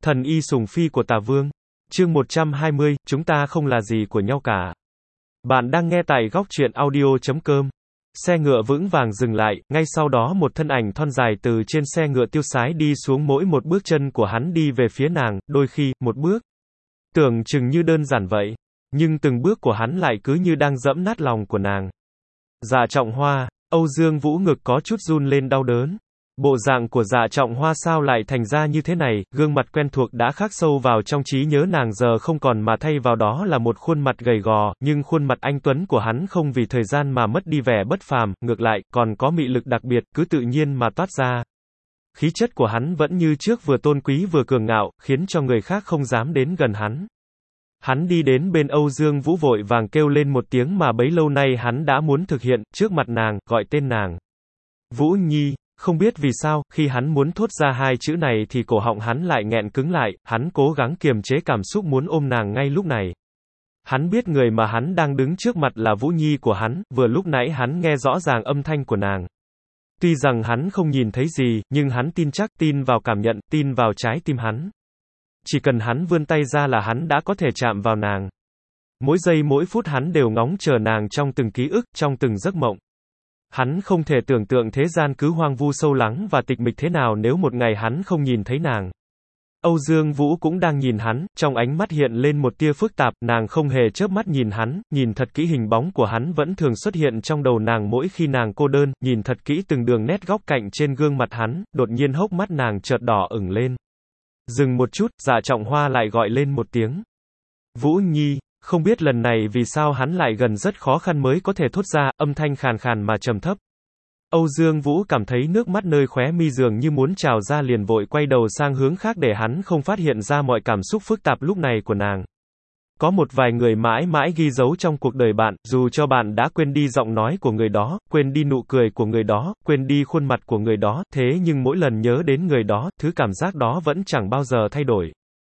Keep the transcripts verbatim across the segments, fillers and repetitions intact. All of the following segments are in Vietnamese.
Thần y sùng phi của Tả Vương. Chương một trăm hai mươi, chúng ta không là gì của nhau cả. Bạn đang nghe tại góc truyện audio chấm com. Xe ngựa vững vàng dừng lại, ngay sau đó một thân ảnh thon dài từ trên xe ngựa tiêu sái đi xuống, mỗi một bước chân của hắn đi về phía nàng, đôi khi, một bước. Tưởng chừng như đơn giản vậy, nhưng từng bước của hắn lại cứ như đang dẫm nát lòng của nàng. Dạ Trọng Hoa, Âu Dương Vũ ngực có chút run lên đau đớn. Bộ dạng của Dạ Trọng Hoa sao lại thành ra như thế này, gương mặt quen thuộc đã khắc sâu vào trong trí nhớ nàng giờ không còn, mà thay vào đó là một khuôn mặt gầy gò, nhưng khuôn mặt anh tuấn của hắn không vì thời gian mà mất đi vẻ bất phàm, ngược lại, còn có mị lực đặc biệt, cứ tự nhiên mà toát ra. Khí chất của hắn vẫn như trước, vừa tôn quý vừa cường ngạo, khiến cho người khác không dám đến gần hắn. Hắn đi đến bên Âu Dương Vũ vội vàng kêu lên một tiếng mà bấy lâu nay hắn đã muốn thực hiện, trước mặt nàng, gọi tên nàng. Vũ Nhi. Không biết vì sao, khi hắn muốn thốt ra hai chữ này thì cổ họng hắn lại nghẹn cứng lại, hắn cố gắng kiềm chế cảm xúc muốn ôm nàng ngay lúc này. Hắn biết người mà hắn đang đứng trước mặt là Vũ Nhi của hắn, vừa lúc nãy hắn nghe rõ ràng âm thanh của nàng. Tuy rằng hắn không nhìn thấy gì, nhưng hắn tin chắc, tin vào cảm nhận, tin vào trái tim hắn. Chỉ cần hắn vươn tay ra là hắn đã có thể chạm vào nàng. Mỗi giây mỗi phút hắn đều ngóng chờ nàng trong từng ký ức, trong từng giấc mộng. Hắn không thể tưởng tượng thế gian cứ hoang vu sâu lắng và tịch mịch thế nào nếu một ngày hắn không nhìn thấy nàng. Âu Dương Vũ cũng đang nhìn hắn, trong ánh mắt hiện lên một tia phức tạp, nàng không hề chớp mắt nhìn hắn, nhìn thật kỹ hình bóng của hắn vẫn thường xuất hiện trong đầu nàng mỗi khi nàng cô đơn, nhìn thật kỹ từng đường nét góc cạnh trên gương mặt hắn, đột nhiên hốc mắt nàng chợt đỏ ửng lên. Dừng một chút, Dạ Trọng Hoa lại gọi lên một tiếng. Vũ Nhi. Không biết lần này vì sao hắn lại gần rất khó khăn mới có thể thốt ra, âm thanh khàn khàn mà trầm thấp. Âu Dương Vũ cảm thấy nước mắt nơi khóe mi dường như muốn trào ra, liền vội quay đầu sang hướng khác để hắn không phát hiện ra mọi cảm xúc phức tạp lúc này của nàng. Có một vài người mãi mãi ghi dấu trong cuộc đời bạn, dù cho bạn đã quên đi giọng nói của người đó, quên đi nụ cười của người đó, quên đi khuôn mặt của người đó, thế nhưng mỗi lần nhớ đến người đó, thứ cảm giác đó vẫn chẳng bao giờ thay đổi.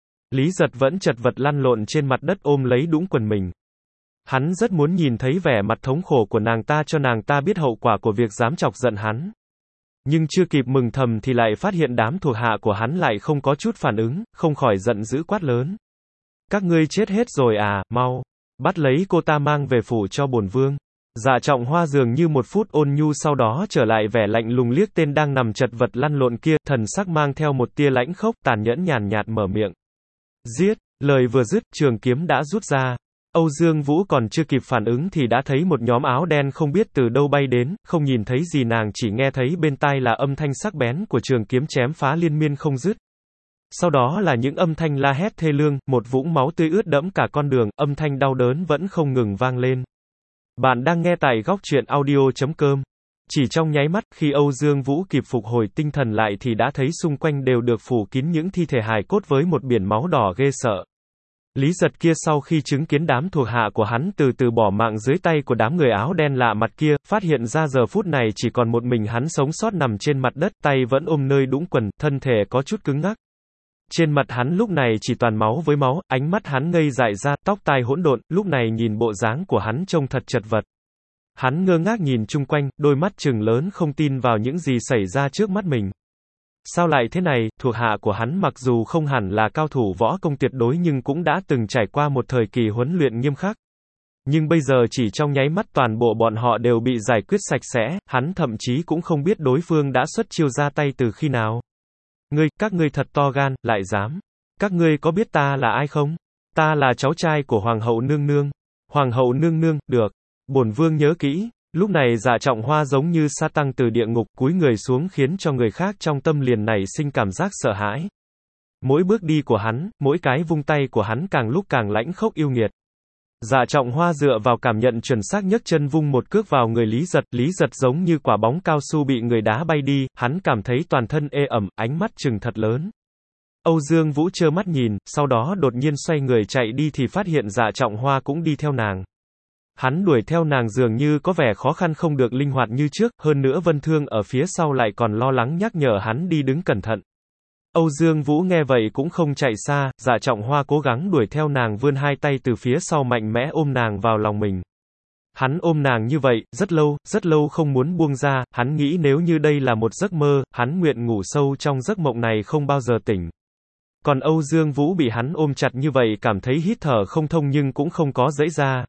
Lý Giật vẫn chật vật lăn lộn trên mặt đất ôm lấy đũng quần mình. Hắn rất muốn nhìn thấy vẻ mặt thống khổ của nàng ta cho nàng ta biết hậu quả của việc dám chọc giận hắn. Nhưng chưa kịp mừng thầm thì lại phát hiện đám thuộc hạ của hắn lại không có chút phản ứng, không khỏi giận dữ quát lớn. Các ngươi chết hết rồi à, mau, bắt lấy cô ta mang về phủ cho bổn vương. Dạ Trọng Hoa dường như một phút ôn nhu sau đó trở lại vẻ lạnh lùng liếc tên đang nằm chật vật lăn lộn kia, thần sắc mang theo một tia lãnh khốc, tàn nhẫn nhàn nhạt mở miệng. Giết, lời vừa dứt, trường kiếm đã rút ra. Âu Dương Vũ còn chưa kịp phản ứng thì đã thấy một nhóm áo đen không biết từ đâu bay đến, không nhìn thấy gì nàng chỉ nghe thấy bên tai là âm thanh sắc bén của trường kiếm chém phá liên miên không dứt. Sau đó là những âm thanh la hét thê lương, một vũng máu tươi ướt đẫm cả con đường, âm thanh đau đớn vẫn không ngừng vang lên. Bạn đang nghe tại góc truyện audio chấm com. Chỉ trong nháy mắt, khi Âu Dương Vũ kịp phục hồi tinh thần lại thì đã thấy xung quanh đều được phủ kín những thi thể hài cốt với một biển máu đỏ ghê sợ. Lý Giật kia sau khi chứng kiến đám thuộc hạ của hắn từ từ bỏ mạng dưới tay của đám người áo đen lạ mặt kia, phát hiện ra giờ phút này chỉ còn một mình hắn sống sót nằm trên mặt đất, tay vẫn ôm nơi đũng quần, thân thể có chút cứng ngắc. Trên mặt hắn lúc này chỉ toàn máu với máu, ánh mắt hắn ngây dại ra, tóc tai hỗn độn, lúc này nhìn bộ dáng của hắn trông thật chật vật. Hắn ngơ ngác nhìn chung quanh, đôi mắt trừng lớn không tin vào những gì xảy ra trước mắt mình. Sao lại thế này, thuộc hạ của hắn mặc dù không hẳn là cao thủ võ công tuyệt đối nhưng cũng đã từng trải qua một thời kỳ huấn luyện nghiêm khắc. Nhưng bây giờ chỉ trong nháy mắt toàn bộ bọn họ đều bị giải quyết sạch sẽ, hắn thậm chí cũng không biết đối phương đã xuất chiêu ra tay từ khi nào. Ngươi, các ngươi thật to gan, lại dám. Các ngươi có biết ta là ai không? Ta là cháu trai của Hoàng hậu nương nương. Hoàng hậu nương nương, được. Bổn vương nhớ kỹ. Lúc này Dạ Trọng Hoa giống như sa tăng từ địa ngục cúi người xuống khiến cho người khác trong tâm liền nảy sinh cảm giác sợ hãi. Mỗi bước đi của hắn, mỗi cái vung tay của hắn càng lúc càng lãnh khốc yêu nghiệt. Dạ Trọng Hoa dựa vào cảm nhận chuẩn xác nhấc chân vung một cước vào người Lý Giật, Lý Giật giống như quả bóng cao su bị người đá bay đi, hắn cảm thấy toàn thân ê ẩm, ánh mắt trừng thật lớn. Âu Dương Vũ trơ mắt nhìn, sau đó đột nhiên xoay người chạy đi thì phát hiện Dạ Trọng Hoa cũng đi theo nàng. Hắn đuổi theo nàng dường như có vẻ khó khăn không được linh hoạt như trước, hơn nữa Vân Thương ở phía sau lại còn lo lắng nhắc nhở hắn đi đứng cẩn thận. Âu Dương Vũ nghe vậy cũng không chạy xa, Dạ Trọng Hoa cố gắng đuổi theo nàng vươn hai tay từ phía sau mạnh mẽ ôm nàng vào lòng mình. Hắn ôm nàng như vậy, rất lâu, rất lâu không muốn buông ra, hắn nghĩ nếu như đây là một giấc mơ, hắn nguyện ngủ sâu trong giấc mộng này không bao giờ tỉnh. Còn Âu Dương Vũ bị hắn ôm chặt như vậy cảm thấy hít thở không thông nhưng cũng không có giãy ra.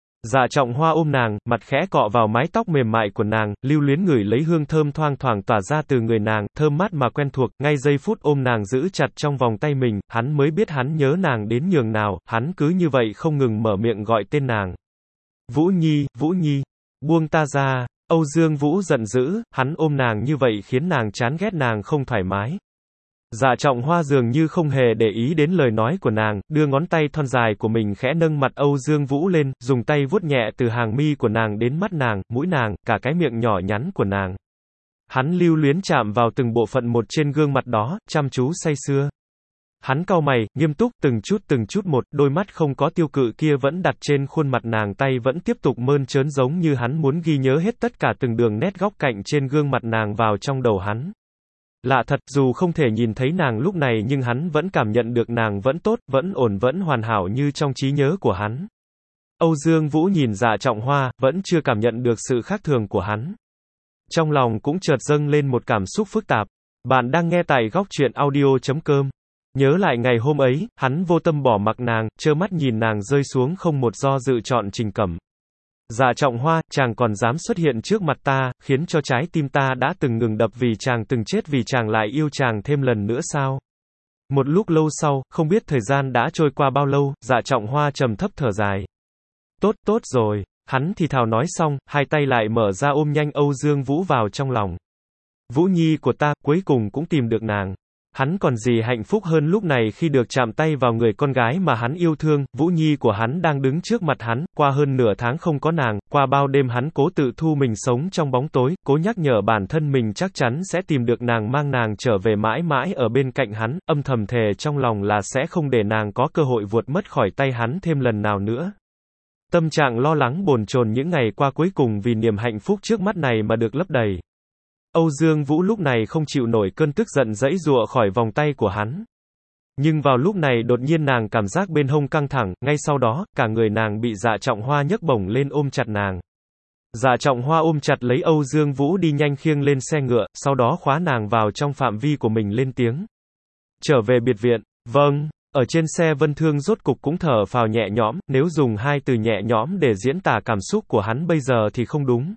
Dạ Trọng Hoa ôm nàng, mặt khẽ cọ vào mái tóc mềm mại của nàng, lưu luyến ngửi lấy hương thơm thoang thoảng tỏa ra từ người nàng, thơm mát mà quen thuộc, ngay giây phút ôm nàng giữ chặt trong vòng tay mình, hắn mới biết hắn nhớ nàng đến nhường nào, hắn cứ như vậy không ngừng mở miệng gọi tên nàng. Vũ Nhi, Vũ Nhi, buông ta ra. Âu Dương Vũ giận dữ, hắn ôm nàng như vậy khiến nàng chán ghét, nàng không thoải mái. Dạ Trọng Hoa dường như không hề để ý đến lời nói của nàng, đưa ngón tay thon dài của mình khẽ nâng mặt Âu Dương Vũ lên, dùng tay vuốt nhẹ từ hàng mi của nàng đến mắt nàng, mũi nàng, cả cái miệng nhỏ nhắn của nàng. Hắn lưu luyến chạm vào từng bộ phận một trên gương mặt đó, chăm chú say sưa. Hắn cau mày, nghiêm túc, từng chút từng chút một, đôi mắt không có tiêu cự kia vẫn đặt trên khuôn mặt nàng, tay vẫn tiếp tục mơn trớn giống như hắn muốn ghi nhớ hết tất cả từng đường nét góc cạnh trên gương mặt nàng vào trong đầu hắn. Lạ thật, dù không thể nhìn thấy nàng lúc này nhưng hắn vẫn cảm nhận được nàng vẫn tốt, vẫn ổn, vẫn hoàn hảo như trong trí nhớ của hắn. Âu Dương Vũ nhìn Dạ Trọng Hoa, vẫn chưa cảm nhận được sự khác thường của hắn. Trong lòng cũng chợt dâng lên một cảm xúc phức tạp. Bạn đang nghe tại góc truyện audio chấm com. Nhớ lại ngày hôm ấy, hắn vô tâm bỏ mặc nàng, trơ mắt nhìn nàng rơi xuống không một do dự chọn Trình Cẩm. Dạ Trọng Hoa, chàng còn dám xuất hiện trước mặt ta, khiến cho trái tim ta đã từng ngừng đập vì chàng từng chết vì chàng lại yêu chàng thêm lần nữa sao? Một lúc lâu sau, không biết thời gian đã trôi qua bao lâu, Dạ Trọng Hoa trầm thấp thở dài. Tốt, tốt rồi, hắn thì thào nói xong, hai tay lại mở ra ôm nhanh Âu Dương Vũ vào trong lòng. Vũ Nhi của ta, cuối cùng cũng tìm được nàng. Hắn còn gì hạnh phúc hơn lúc này khi được chạm tay vào người con gái mà hắn yêu thương, Vũ Nhi của hắn đang đứng trước mặt hắn, qua hơn nửa tháng không có nàng, qua bao đêm hắn cố tự thu mình sống trong bóng tối, cố nhắc nhở bản thân mình chắc chắn sẽ tìm được nàng, mang nàng trở về mãi mãi ở bên cạnh hắn, âm thầm thề trong lòng là sẽ không để nàng có cơ hội vuột mất khỏi tay hắn thêm lần nào nữa. Tâm trạng lo lắng bồn chồn những ngày qua cuối cùng vì niềm hạnh phúc trước mắt này mà được lấp đầy. Âu Dương Vũ lúc này không chịu nổi cơn tức giận giãy giụa khỏi vòng tay của hắn. Nhưng vào lúc này đột nhiên nàng cảm giác bên hông căng thẳng, ngay sau đó, cả người nàng bị Dạ Trọng Hoa nhấc bổng lên ôm chặt nàng. Dạ Trọng Hoa ôm chặt lấy Âu Dương Vũ đi nhanh khiêng lên xe ngựa, sau đó khóa nàng vào trong phạm vi của mình lên tiếng. Trở về biệt viện, vâng. Ở trên xe Vân Thương rốt cục cũng thở phào nhẹ nhõm, nếu dùng hai từ nhẹ nhõm để diễn tả cảm xúc của hắn bây giờ thì không đúng.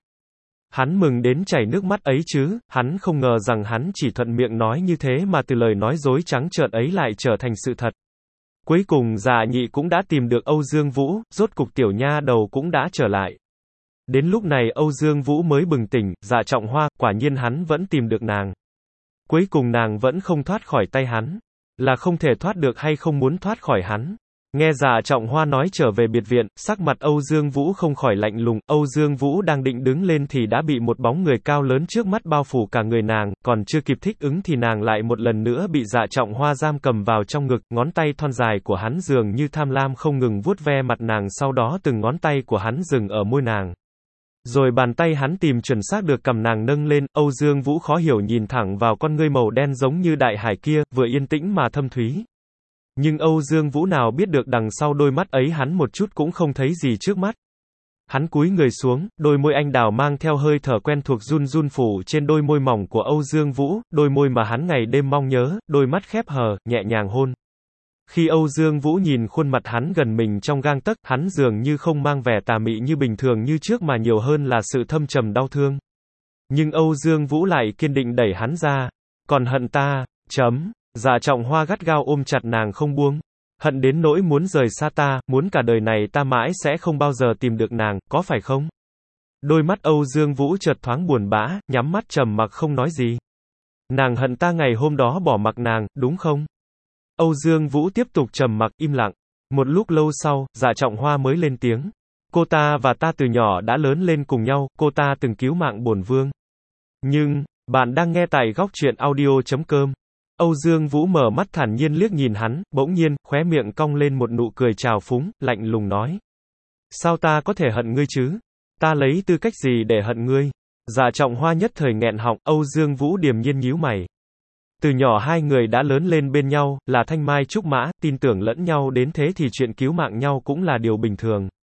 Hắn mừng đến chảy nước mắt ấy chứ, hắn không ngờ rằng hắn chỉ thuận miệng nói như thế mà từ lời nói dối trắng trợn ấy lại trở thành sự thật. Cuối cùng Dạ Nhị cũng đã tìm được Âu Dương Vũ, rốt cục tiểu nha đầu cũng đã trở lại. Đến lúc này Âu Dương Vũ mới bừng tỉnh, Dạ Trọng Hoa, quả nhiên hắn vẫn tìm được nàng. Cuối cùng nàng vẫn không thoát khỏi tay hắn. Là không thể thoát được hay không muốn thoát khỏi hắn. Nghe Dạ Trọng Hoa nói trở về biệt viện, sắc mặt Âu Dương Vũ không khỏi lạnh lùng, Âu Dương Vũ đang định đứng lên thì đã bị một bóng người cao lớn trước mắt bao phủ cả người nàng, còn chưa kịp thích ứng thì nàng lại một lần nữa bị Dạ Trọng Hoa giam cầm vào trong ngực, ngón tay thon dài của hắn dường như tham lam không ngừng vuốt ve mặt nàng, sau đó từng ngón tay của hắn dừng ở môi nàng. Rồi bàn tay hắn tìm chuẩn xác được cầm nàng nâng lên, Âu Dương Vũ khó hiểu nhìn thẳng vào con ngươi màu đen giống như đại hải kia, vừa yên tĩnh mà thâm thúy. Nhưng Âu Dương Vũ nào biết được đằng sau đôi mắt ấy hắn một chút cũng không thấy gì trước mắt. Hắn cúi người xuống, đôi môi anh đào mang theo hơi thở quen thuộc run run phủ trên đôi môi mỏng của Âu Dương Vũ, đôi môi mà hắn ngày đêm mong nhớ, đôi mắt khép hờ, nhẹ nhàng hôn. Khi Âu Dương Vũ nhìn khuôn mặt hắn gần mình trong gang tấc, hắn dường như không mang vẻ tà mị như bình thường như trước mà nhiều hơn là sự thâm trầm đau thương. Nhưng Âu Dương Vũ lại kiên định đẩy hắn ra. Còn hận ta, chấm. Dạ Trọng Hoa gắt gao ôm chặt nàng không buông. Hận đến nỗi muốn rời xa ta, muốn cả đời này ta mãi sẽ không bao giờ tìm được nàng, có phải không? Đôi mắt Âu Dương Vũ chợt thoáng buồn bã, nhắm mắt trầm mặc không nói gì. Nàng hận ta ngày hôm đó bỏ mặc nàng, đúng không? Âu Dương Vũ tiếp tục trầm mặc im lặng. Một lúc lâu sau, Dạ Trọng Hoa mới lên tiếng. Cô ta và ta từ nhỏ đã lớn lên cùng nhau, cô ta từng cứu mạng bổn vương. Nhưng, bạn đang nghe tại góc truyện audio chấm com. Âu Dương Vũ mở mắt thản nhiên liếc nhìn hắn, bỗng nhiên, khóe miệng cong lên một nụ cười trào phúng, lạnh lùng nói. Sao ta có thể hận ngươi chứ? Ta lấy tư cách gì để hận ngươi? Dạ Trọng Hoa nhất thời nghẹn họng, Âu Dương Vũ điềm nhiên nhíu mày. Từ nhỏ hai người đã lớn lên bên nhau, là thanh mai trúc mã, tin tưởng lẫn nhau đến thế thì chuyện cứu mạng nhau cũng là điều bình thường.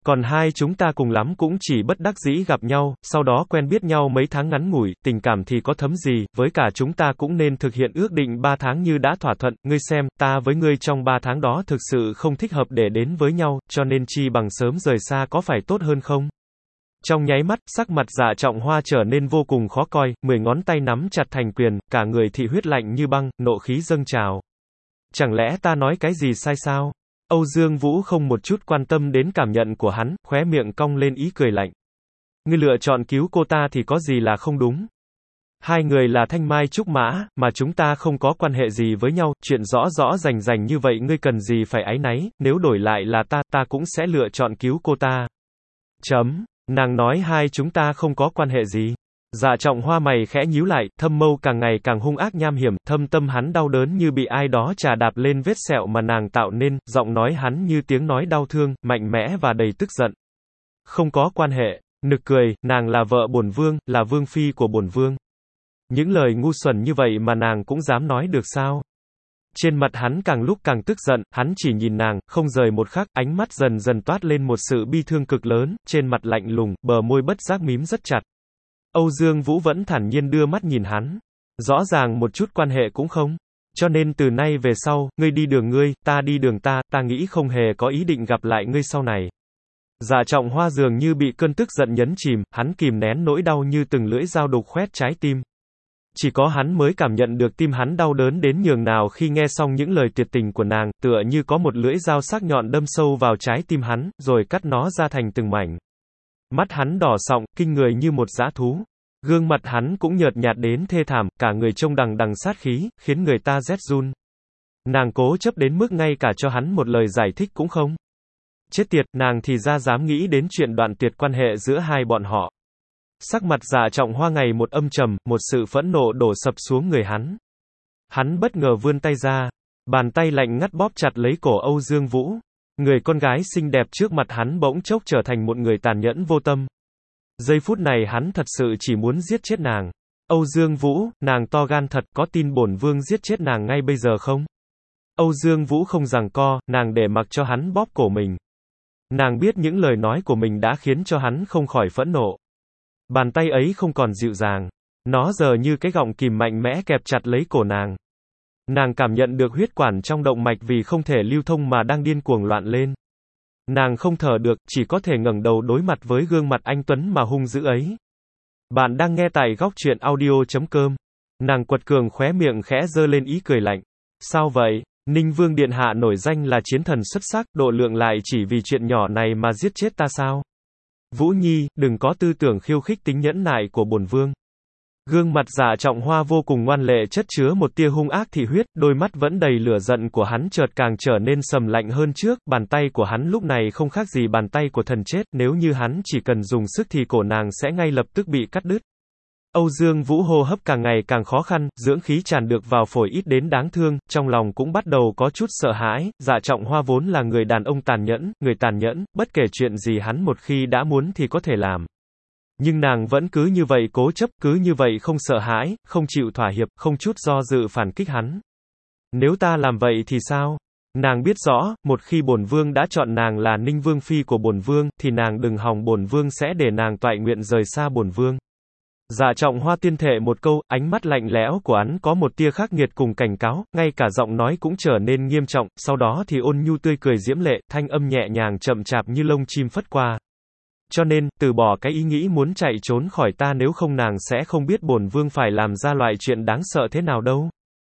Còn hai chúng ta cùng lắm cũng chỉ bất đắc dĩ gặp nhau, sau đó quen biết nhau mấy tháng ngắn ngủi, tình cảm thì có thấm gì, với cả chúng ta cũng nên thực hiện ước định ba tháng như đã thỏa thuận, ngươi xem, ta với ngươi trong ba tháng đó thực sự không thích hợp để đến với nhau, cho nên chi bằng sớm rời xa có phải tốt hơn không? Trong nháy mắt, sắc mặt Dạ Trọng Hoa trở nên vô cùng khó coi, mười ngón tay nắm chặt thành quyền, cả người thị huyết lạnh như băng, nộ khí dâng trào. Chẳng lẽ ta nói cái gì sai sao? Âu Dương Vũ không một chút quan tâm đến cảm nhận của hắn, khóe miệng cong lên ý cười lạnh. Ngươi lựa chọn cứu cô ta thì có gì là không đúng? Hai người là thanh mai trúc mã, mà chúng ta không có quan hệ gì với nhau, chuyện rõ rõ rành rành như vậy ngươi cần gì phải áy náy, nếu đổi lại là ta, ta cũng sẽ lựa chọn cứu cô ta. Chấm. Nàng nói hai chúng ta không có quan hệ gì. Dạ Trọng Hoa mày khẽ nhíu lại, thâm mâu càng ngày càng hung ác nham hiểm, thâm tâm hắn đau đớn như bị ai đó chà đạp lên vết sẹo mà nàng tạo nên, giọng nói hắn như tiếng nói đau thương, mạnh mẽ và đầy tức giận. Không có quan hệ, nực cười, nàng là vợ bổn vương, là vương phi của bổn vương. Những lời ngu xuẩn như vậy mà nàng cũng dám nói được sao? Trên mặt hắn càng lúc càng tức giận, hắn chỉ nhìn nàng, không rời một khắc, ánh mắt dần dần toát lên một sự bi thương cực lớn, trên mặt lạnh lùng, bờ môi bất giác mím rất chặt. Âu Dương Vũ vẫn thản nhiên đưa mắt nhìn hắn. Rõ ràng một chút quan hệ cũng không. Cho nên từ nay về sau, ngươi đi đường ngươi, ta đi đường ta, ta nghĩ không hề có ý định gặp lại ngươi sau này. Dạ Trọng Hoa dường như bị cơn tức giận nhấn chìm, hắn kìm nén nỗi đau như từng lưỡi dao đục khoét trái tim. Chỉ có hắn mới cảm nhận được tim hắn đau đớn đến nhường nào khi nghe xong những lời tuyệt tình của nàng, tựa như có một lưỡi dao sắc nhọn đâm sâu vào trái tim hắn, rồi cắt nó ra thành từng mảnh. Mắt hắn đỏ sọng, kinh người như một dã thú. Gương mặt hắn cũng nhợt nhạt đến thê thảm, cả người trông đằng đằng sát khí, khiến người ta rét run. Nàng cố chấp đến mức ngay cả cho hắn một lời giải thích cũng không. Chết tiệt, nàng thì ra dám nghĩ đến chuyện đoạn tuyệt quan hệ giữa hai bọn họ. Sắc mặt Dạ Trọng Hoa ngày một âm trầm, một sự phẫn nộ đổ sập xuống người hắn. Hắn bất ngờ vươn tay ra, bàn tay lạnh ngắt bóp chặt lấy cổ Âu Dương Vũ. Người con gái xinh đẹp trước mặt hắn bỗng chốc trở thành một người tàn nhẫn vô tâm. Giây phút này hắn thật sự chỉ muốn giết chết nàng. Âu Dương Vũ, nàng to gan thật, có tin bổn vương giết chết nàng ngay bây giờ không? Âu Dương Vũ không giằng co, nàng để mặc cho hắn bóp cổ mình. Nàng biết những lời nói của mình đã khiến cho hắn không khỏi phẫn nộ. Bàn tay ấy không còn dịu dàng. Nó giờ như cái gọng kìm mạnh mẽ kẹp chặt lấy cổ nàng. Nàng cảm nhận được huyết quản trong động mạch vì không thể lưu thông mà đang điên cuồng loạn lên. Nàng không thở được, chỉ có thể ngẩng đầu đối mặt với gương mặt anh tuấn mà hung dữ ấy. Bạn đang nghe tại góc truyện audio chấm com. Nàng quật cường khóe miệng khẽ giơ lên ý cười lạnh. Sao vậy? Ninh Vương Điện Hạ nổi danh là chiến thần xuất sắc, độ lượng lại chỉ vì chuyện nhỏ này mà giết chết ta sao? Vũ Nhi, đừng có tư tưởng khiêu khích tính nhẫn nại của bổn vương. Gương mặt Dạ Trọng Hoa vô cùng ngoan lệ chất chứa một tia hung ác thị huyết, đôi mắt vẫn đầy lửa giận của hắn chợt càng trở nên sầm lạnh hơn trước, bàn tay của hắn lúc này không khác gì bàn tay của thần chết, nếu như hắn chỉ cần dùng sức thì cổ nàng sẽ ngay lập tức bị cắt đứt. Âu Dương Vũ hô hấp càng ngày càng khó khăn, dưỡng khí tràn được vào phổi ít đến đáng thương, trong lòng cũng bắt đầu có chút sợ hãi. Dạ Trọng Hoa vốn là người đàn ông tàn nhẫn, người tàn nhẫn, bất kể chuyện gì hắn một khi đã muốn thì có thể làm. Nhưng nàng vẫn cứ như vậy cố chấp, cứ như vậy không sợ hãi, không chịu thỏa hiệp, không chút do dự phản kích hắn. Nếu ta làm vậy thì sao? Nàng biết rõ, một khi bổn vương đã chọn nàng là Ninh Vương phi của bổn vương, thì nàng đừng hòng bổn vương sẽ để nàng toại nguyện rời xa bổn vương. Dạ Trọng Hoa tuyên thệ một câu, ánh mắt lạnh lẽo của hắn có một tia khắc nghiệt cùng cảnh cáo, ngay cả giọng nói cũng trở nên nghiêm trọng, sau đó thì ôn nhu tươi cười diễm lệ, thanh âm nhẹ nhàng chậm chạp như lông chim phất qua. Cho nên, từ bỏ cái ý nghĩ muốn chạy trốn khỏi ta, nếu không nàng sẽ không biết bổn vương phải làm ra loại chuyện đáng sợ thế nào đâu.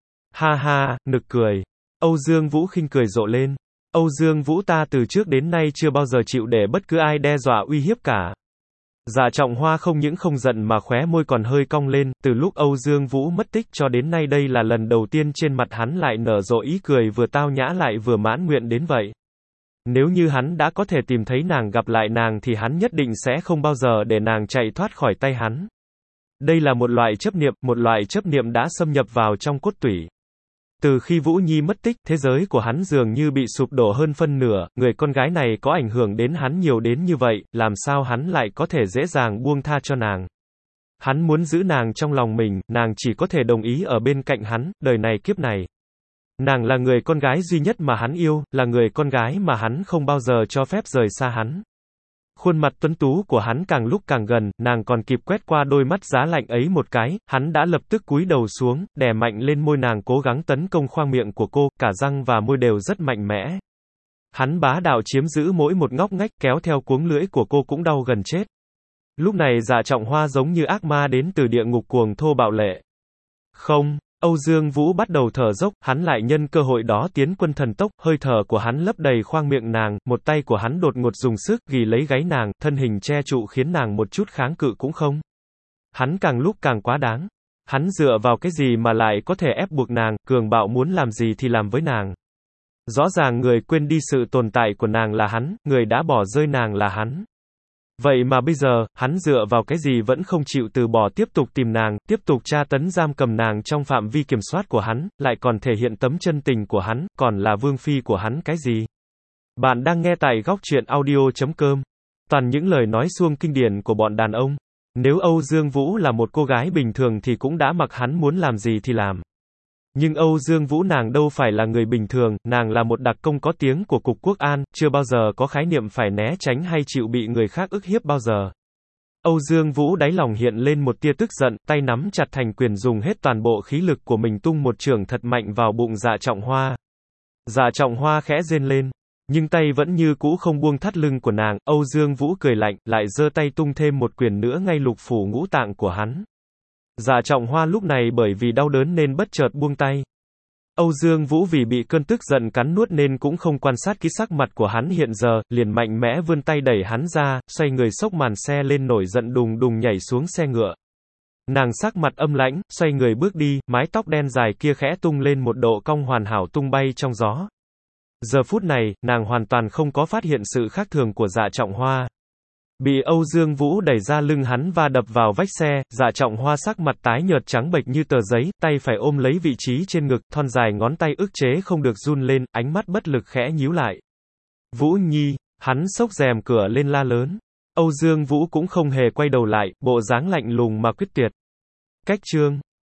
Ha ha, nực cười. Âu Dương Vũ khinh cười rộ lên. Âu Dương Vũ, ta từ trước đến nay chưa bao giờ chịu để bất cứ ai đe dọa uy hiếp cả. Dạ Trọng Hoa không những không giận mà khóe môi còn hơi cong lên, từ lúc Âu Dương Vũ mất tích cho đến nay đây là lần đầu tiên trên mặt hắn lại nở rộ ý cười vừa tao nhã lại vừa mãn nguyện đến vậy. Nếu như hắn đã có thể tìm thấy nàng, gặp lại nàng thì hắn nhất định sẽ không bao giờ để nàng chạy thoát khỏi tay hắn. Đây là một loại chấp niệm, một loại chấp niệm đã xâm nhập vào trong cốt tủy. Từ khi Vũ Nhi mất tích, thế giới của hắn dường như bị sụp đổ hơn phân nửa, người con gái này có ảnh hưởng đến hắn nhiều đến như vậy, làm sao hắn lại có thể dễ dàng buông tha cho nàng. Hắn muốn giữ nàng trong lòng mình, nàng chỉ có thể đồng ý ở bên cạnh hắn, đời này kiếp này. Nàng là người con gái duy nhất mà hắn yêu, là người con gái mà hắn không bao giờ cho phép rời xa hắn. Khuôn mặt tuấn tú của hắn càng lúc càng gần, nàng còn kịp quét qua đôi mắt giá lạnh ấy một cái, hắn đã lập tức cúi đầu xuống, đè mạnh lên môi nàng cố gắng tấn công khoang miệng của cô, cả răng và môi đều rất mạnh mẽ. Hắn bá đạo chiếm giữ mỗi một ngóc ngách, kéo theo cuống lưỡi của cô cũng đau gần chết. Lúc này Dạ Trọng Hoa giống như ác ma đến từ địa ngục cuồng thô bạo lệ. Không, Âu Dương Vũ bắt đầu thở dốc, hắn lại nhân cơ hội đó tiến quân thần tốc, hơi thở của hắn lấp đầy khoang miệng nàng, một tay của hắn đột ngột dùng sức, ghì lấy gáy nàng, thân hình che trụ khiến nàng một chút kháng cự cũng không. Hắn càng lúc càng quá đáng. Hắn dựa vào cái gì mà lại có thể ép buộc nàng, cường bạo muốn làm gì thì làm với nàng. Rõ ràng người quên đi sự tồn tại của nàng là hắn, người đã bỏ rơi nàng là hắn. Vậy mà bây giờ, hắn dựa vào cái gì vẫn không chịu từ bỏ tiếp tục tìm nàng, tiếp tục tra tấn giam cầm nàng trong phạm vi kiểm soát của hắn, lại còn thể hiện tấm chân tình của hắn, còn là vương phi của hắn cái gì? Bạn đang nghe tại góc truyện audio chấm com. Toàn những lời nói suông kinh điển của bọn đàn ông. Nếu Âu Dương Vũ là một cô gái bình thường thì cũng đã mặc hắn muốn làm gì thì làm. Nhưng Âu Dương Vũ nàng đâu phải là người bình thường, nàng là một đặc công có tiếng của Cục Quốc an, chưa bao giờ có khái niệm phải né tránh hay chịu bị người khác ức hiếp bao giờ. Âu Dương Vũ đáy lòng hiện lên một tia tức giận, tay nắm chặt thành quyền dùng hết toàn bộ khí lực của mình tung một chưởng thật mạnh vào bụng Dạ Trọng Hoa. Dạ Trọng Hoa khẽ rên lên, nhưng tay vẫn như cũ không buông thắt lưng của nàng. Âu Dương Vũ cười lạnh, lại giơ tay tung thêm một quyền nữa ngay lục phủ ngũ tạng của hắn. Dạ Trọng Hoa lúc này bởi vì đau đớn nên bất chợt buông tay. Âu Dương Vũ vì bị cơn tức giận cắn nuốt nên cũng không quan sát kỹ sắc mặt của hắn hiện giờ, liền mạnh mẽ vươn tay đẩy hắn ra, xoay người xốc màn xe lên nổi giận đùng đùng nhảy xuống xe ngựa. Nàng sắc mặt âm lãnh, xoay người bước đi, mái tóc đen dài kia khẽ tung lên một độ cong hoàn hảo tung bay trong gió. Giờ phút này, nàng hoàn toàn không có phát hiện sự khác thường của Dạ Trọng Hoa. Bị Âu Dương Vũ đẩy ra lưng hắn và đập vào vách xe, Dạ Trọng Hoa sắc mặt tái nhợt trắng bệch như tờ giấy, tay phải ôm lấy vị trí trên ngực, thon dài ngón tay ức chế không được run lên, ánh mắt bất lực khẽ nhíu lại. Vũ Nhi, hắn xốc rèm cửa lên la lớn. Âu Dương Vũ cũng không hề quay đầu lại, bộ dáng lạnh lùng mà quyết tuyệt. Cách chương